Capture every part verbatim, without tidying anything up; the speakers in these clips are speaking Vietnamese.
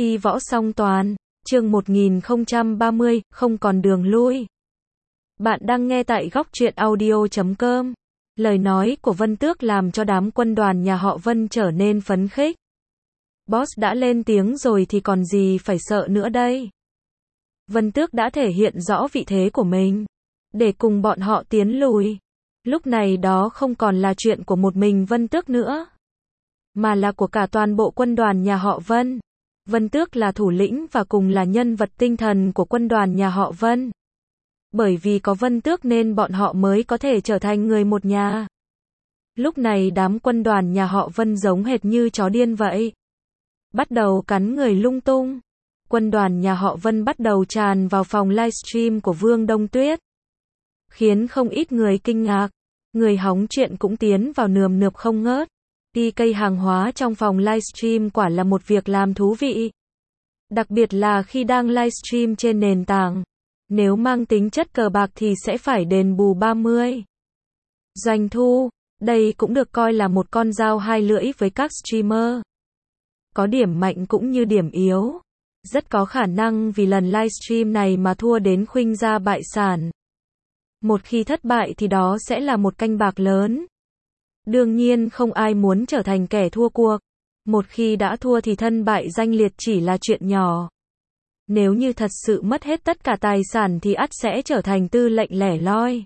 Y võ song toàn, chương một nghìn không trăm ba mươi, không còn đường lui. Bạn đang nghe tại góc truyện audio chấm com. Lời nói của Vân Tước làm cho đám quân đoàn nhà họ Vân trở nên phấn khích. Boss đã lên tiếng rồi thì còn gì phải sợ nữa đây. Vân Tước đã thể hiện rõ vị thế của mình, để cùng bọn họ tiến lùi. Lúc này đó không còn là chuyện của một mình Vân Tước nữa, mà là của cả toàn bộ quân đoàn nhà họ Vân. Vân Tước là thủ lĩnh và cùng là nhân vật tinh thần của quân đoàn nhà họ Vân. Bởi vì có Vân Tước nên bọn họ mới có thể trở thành người một nhà. Lúc này đám quân đoàn nhà họ Vân giống hệt như chó điên vậy. Bắt đầu cắn người lung tung. Quân đoàn nhà họ Vân bắt đầu tràn vào phòng livestream của Vương Đông Tuyết, khiến không ít người kinh ngạc. Người hóng chuyện cũng tiến vào nườm nượp không ngớt. pê ca hàng hóa trong phòng livestream quả là một việc làm thú vị. Đặc biệt là khi đang livestream trên nền tảng. Nếu mang tính chất cờ bạc thì sẽ phải đền bù ba mươi. Doanh thu, đây cũng được coi là một con dao hai lưỡi với các streamer. Có điểm mạnh cũng như điểm yếu. Rất có khả năng vì lần livestream này mà thua đến khuynh gia bại sản. Một khi thất bại thì đó sẽ là một canh bạc lớn. Đương nhiên không ai muốn trở thành kẻ thua cuộc. Một khi đã thua thì thân bại danh liệt chỉ là chuyện nhỏ. Nếu như thật sự mất hết tất cả tài sản thì ắt sẽ trở thành tư lệnh lẻ loi.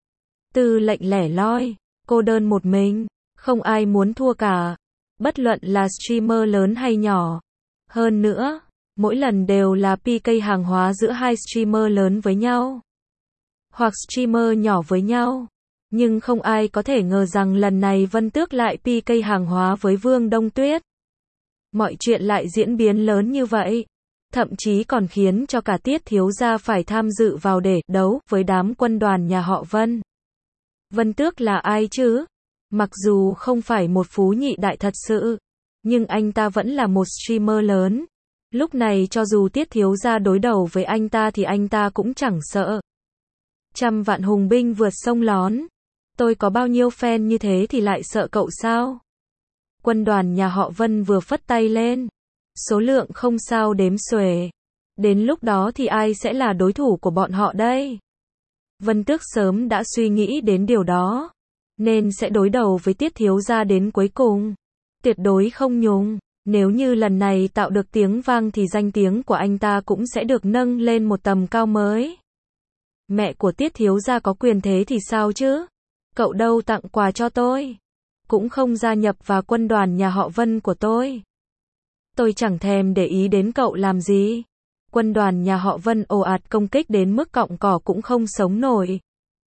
Tư lệnh lẻ loi, cô đơn một mình, không ai muốn thua cả. Bất luận là streamer lớn hay nhỏ. Hơn nữa, mỗi lần đều là pê ca hàng hóa giữa hai streamer lớn với nhau. Hoặc streamer nhỏ với nhau. Nhưng không ai có thể ngờ rằng lần này Vân Tước lại pê ca hàng hóa với Vương Đông Tuyết. Mọi chuyện lại diễn biến lớn như vậy. Thậm chí còn khiến cho cả Tiết thiếu gia phải tham dự vào để đấu với đám quân đoàn nhà họ Vân. Vân Tước là ai chứ? Mặc dù không phải một phú nhị đại thật sự, nhưng anh ta vẫn là một streamer lớn. Lúc này cho dù Tiết thiếu gia đối đầu với anh ta thì anh ta cũng chẳng sợ. Trăm vạn hùng binh vượt sông lón. Tôi có bao nhiêu fan như thế thì lại sợ cậu sao? Quân đoàn nhà họ Vân vừa phất tay lên. Số lượng không sao đếm xuể. Đến lúc đó thì ai sẽ là đối thủ của bọn họ đây? Vân Tước sớm đã suy nghĩ đến điều đó. Nên sẽ đối đầu với Tiết thiếu gia đến cuối cùng. Tuyệt đối không nhùng. Nếu như lần này tạo được tiếng vang thì danh tiếng của anh ta cũng sẽ được nâng lên một tầm cao mới. Mẹ của Tiết thiếu gia có quyền thế thì sao chứ? Cậu đâu tặng quà cho tôi. Cũng không gia nhập vào quân đoàn nhà họ Vân của tôi. Tôi chẳng thèm để ý đến cậu làm gì. Quân đoàn nhà họ Vân ồ ạt công kích đến mức cọng cỏ cũng không sống nổi.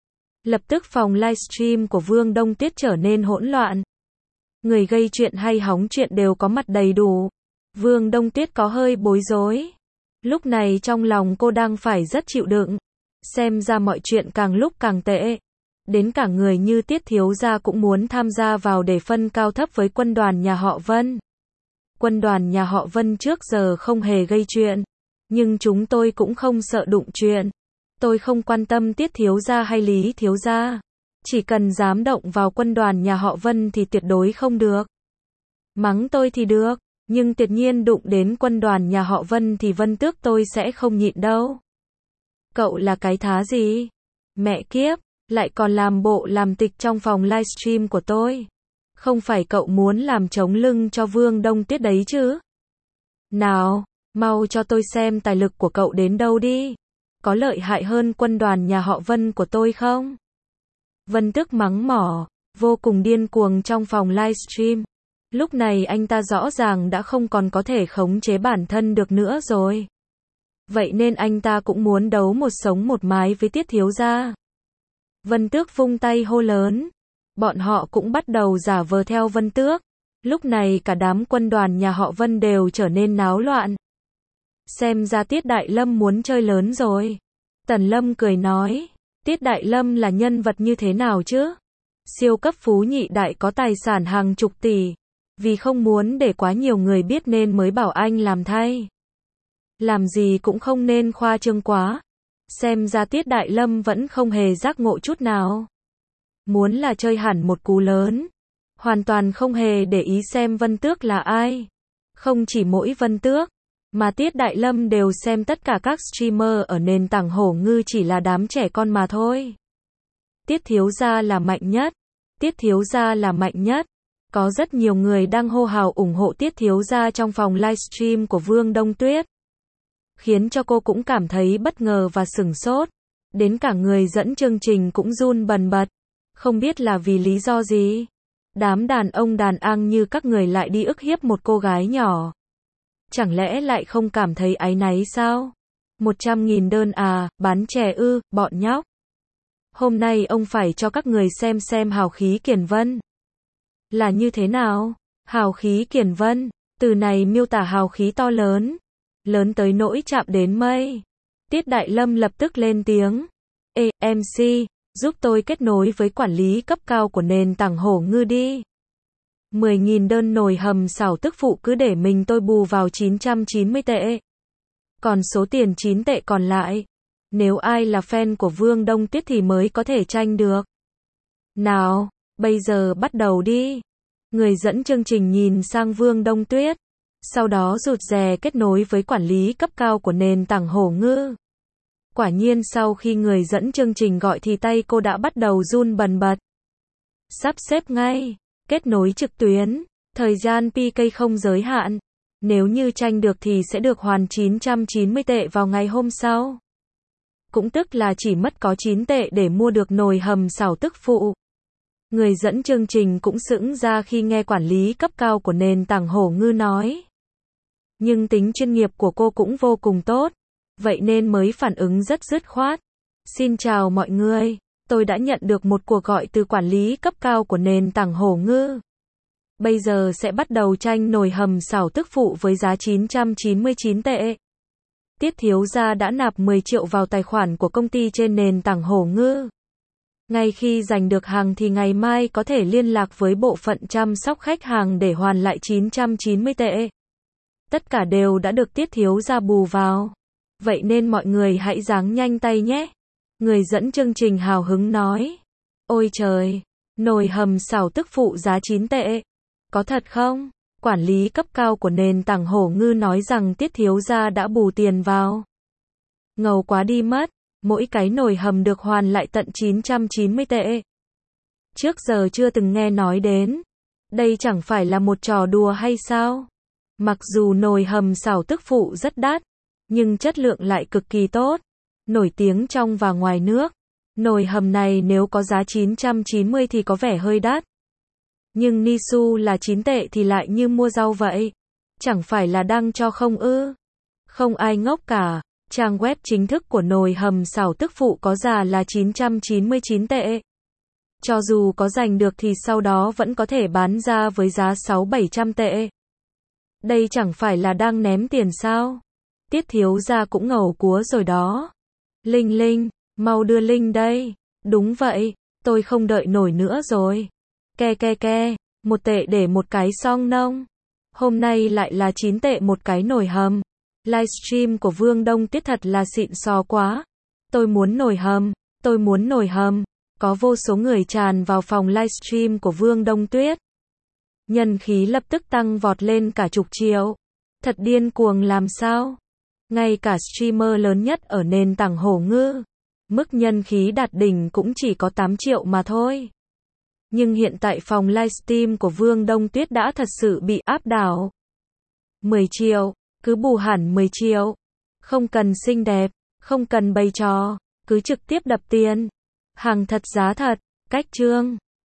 Lập tức phòng livestream của Vương Đông Tuyết trở nên hỗn loạn. Người gây chuyện hay hóng chuyện đều có mặt đầy đủ. Vương Đông Tuyết có hơi bối rối. Lúc này trong lòng cô đang phải rất chịu đựng. Xem ra mọi chuyện càng lúc càng tệ. Đến cả người như Tiết thiếu gia cũng muốn tham gia vào để phân cao thấp với quân đoàn nhà họ Vân. Quân đoàn nhà họ Vân trước giờ không hề gây chuyện. Nhưng chúng tôi cũng không sợ đụng chuyện. Tôi không quan tâm Tiết thiếu gia hay Lý thiếu gia. Chỉ cần dám động vào quân đoàn nhà họ Vân thì tuyệt đối không được. Mắng tôi thì được, nhưng tuyệt nhiên đụng đến quân đoàn nhà họ Vân thì Vân Tước tôi sẽ không nhịn đâu. Cậu là cái thá gì? Mẹ kiếp, lại còn làm bộ làm tịch trong phòng livestream của tôi. Không phải cậu muốn làm chống lưng cho Vương Đông Tuyết đấy chứ? Nào, mau cho tôi xem tài lực của cậu đến đâu đi. Có lợi hại hơn quân đoàn nhà họ Vân của tôi không? Vân Tước mắng mỏ, vô cùng điên cuồng trong phòng livestream. Lúc này anh ta rõ ràng đã không còn có thể khống chế bản thân được nữa rồi. Vậy nên anh ta cũng muốn đấu một sống một mái với Tiết thiếu gia. Vân Tước vung tay hô lớn. Bọn họ cũng bắt đầu giả vờ theo Vân Tước. Lúc này cả đám quân đoàn nhà họ Vân đều trở nên náo loạn. Xem ra Tiết Đại Lâm muốn chơi lớn rồi. Tần Lâm cười nói. Tiết Đại Lâm là nhân vật như thế nào chứ? Siêu cấp phú nhị đại có tài sản hàng chục tỷ. Vì không muốn để quá nhiều người biết nên mới bảo anh làm thay. Làm gì cũng không nên khoa trương quá. Xem ra Tiết Đại Lâm vẫn không hề giác ngộ chút nào. Muốn là chơi hẳn một cú lớn. Hoàn toàn không hề để ý xem Vân Tước là ai. Không chỉ mỗi Vân Tước, Mà Tiết Đại Lâm đều xem tất cả các streamer ở nền tảng Hổ Ngư chỉ là đám trẻ con mà thôi. Tiết thiếu gia là mạnh nhất. Tiết thiếu gia là mạnh nhất. Có rất nhiều người đang hô hào ủng hộ Tiết thiếu gia trong phòng livestream của Vương Đông Tuyết. Khiến cho cô cũng cảm thấy bất ngờ và sửng sốt. Đến cả người dẫn chương trình cũng run bần bật. Không biết là vì lý do gì. Đám đàn ông đàn ang như các người lại đi ức hiếp một cô gái nhỏ. Chẳng lẽ lại không cảm thấy áy náy sao? Một trăm nghìn đơn à, bán chè ư, bọn nhóc. Hôm nay ông phải cho các người xem xem hào khí Kiền Vân. Là như thế nào? Hào khí Kiền Vân, từ này miêu tả hào khí to lớn. Lớn tới nỗi chạm đến mây. Tiết Đại Lâm lập tức lên tiếng. Ê, em xê, giúp tôi kết nối với quản lý cấp cao của nền tảng Hổ Ngư đi. mười nghìn đơn nồi hầm xào tức phụ cứ để mình tôi bù vào chín trăm chín mươi tệ. Còn số tiền chín tệ còn lại, nếu ai là fan của Vương Đông Tuyết thì mới có thể tranh được. Nào, bây giờ bắt đầu đi. Người dẫn chương trình nhìn sang Vương Đông Tuyết, sau đó rụt rè kết nối với quản lý cấp cao của nền tảng Hổ Ngư. Quả nhiên sau khi người dẫn chương trình gọi thì tay cô đã bắt đầu run bần bật. Sắp xếp ngay, kết nối trực tuyến, thời gian pê ca không giới hạn. Nếu như tranh được thì sẽ được hoàn chín trăm chín mươi tệ vào ngày hôm sau. Cũng tức là chỉ mất có chín tệ để mua được nồi hầm xào tức phụ. Người dẫn chương trình cũng sững ra khi nghe quản lý cấp cao của nền tảng Hổ Ngư nói. Nhưng tính chuyên nghiệp của cô cũng vô cùng tốt, vậy nên mới phản ứng rất dứt khoát. Xin chào mọi người, tôi đã nhận được một cuộc gọi từ quản lý cấp cao của nền tảng Hổ Ngư. Bây giờ sẽ bắt đầu tranh nồi hầm xào tức phụ với giá chín trăm chín mươi chín tệ. Tiết thiếu gia đã nạp mười triệu vào tài khoản của công ty trên nền tảng Hổ Ngư. Ngay khi giành được hàng thì ngày mai có thể liên lạc với bộ phận chăm sóc khách hàng để hoàn lại chín trăm chín mươi tệ. Tất cả đều đã được Tiết thiếu gia bù vào. Vậy nên mọi người hãy ráng nhanh tay nhé. Người dẫn chương trình hào hứng nói. Ôi trời, nồi hầm xào tức phụ giá chín tệ. Có thật không? Quản lý cấp cao của nền tảng Hổ Ngư nói rằng Tiết thiếu gia đã bù tiền vào. Ngầu quá đi mất, mỗi cái nồi hầm được hoàn lại tận chín trăm chín mươi tệ. Trước giờ chưa từng nghe nói đến. Đây chẳng phải là một trò đùa hay sao? Mặc dù nồi hầm xào tức phụ rất đắt, nhưng chất lượng lại cực kỳ tốt, nổi tiếng trong và ngoài nước. Nồi hầm này nếu có giá chín trăm chín mươi thì có vẻ hơi đắt. Nhưng Nisu là chín tệ thì lại như mua rau vậy. Chẳng phải là đang cho không ư? Không ai ngốc cả. Trang web chính thức của nồi hầm xào tức phụ có giá là chín trăm chín mươi chín tệ. Cho dù có giành được thì sau đó vẫn có thể bán ra với giá sáu bảy trăm tệ. Đây chẳng phải là đang ném tiền sao? Tiết thiếu gia cũng ngầu cúa rồi đó. Linh Linh, mau đưa Linh đây. Đúng vậy, tôi không đợi nổi nữa rồi. Ke ke ke, một tệ để một cái song nông. Hôm nay lại là chín tệ một cái nồi hầm. Livestream của Vương Đông Tuyết thật là xịn sò quá. Tôi muốn nồi hầm, tôi muốn nồi hầm. Có vô số người tràn vào phòng livestream của Vương Đông Tuyết. Nhân khí lập tức tăng vọt lên cả chục triệu. Thật điên cuồng làm sao? Ngay cả streamer lớn nhất ở nền tảng Hổ Ngư, mức nhân khí đạt đỉnh cũng chỉ có tám triệu mà thôi. Nhưng hiện tại phòng livestream của Vương Đông Tuyết đã thật sự bị áp đảo. mười triệu, cứ bù hẳn mười triệu. Không cần xinh đẹp, không cần bày trò, cứ trực tiếp đập tiền. Hàng thật giá thật, cách chương.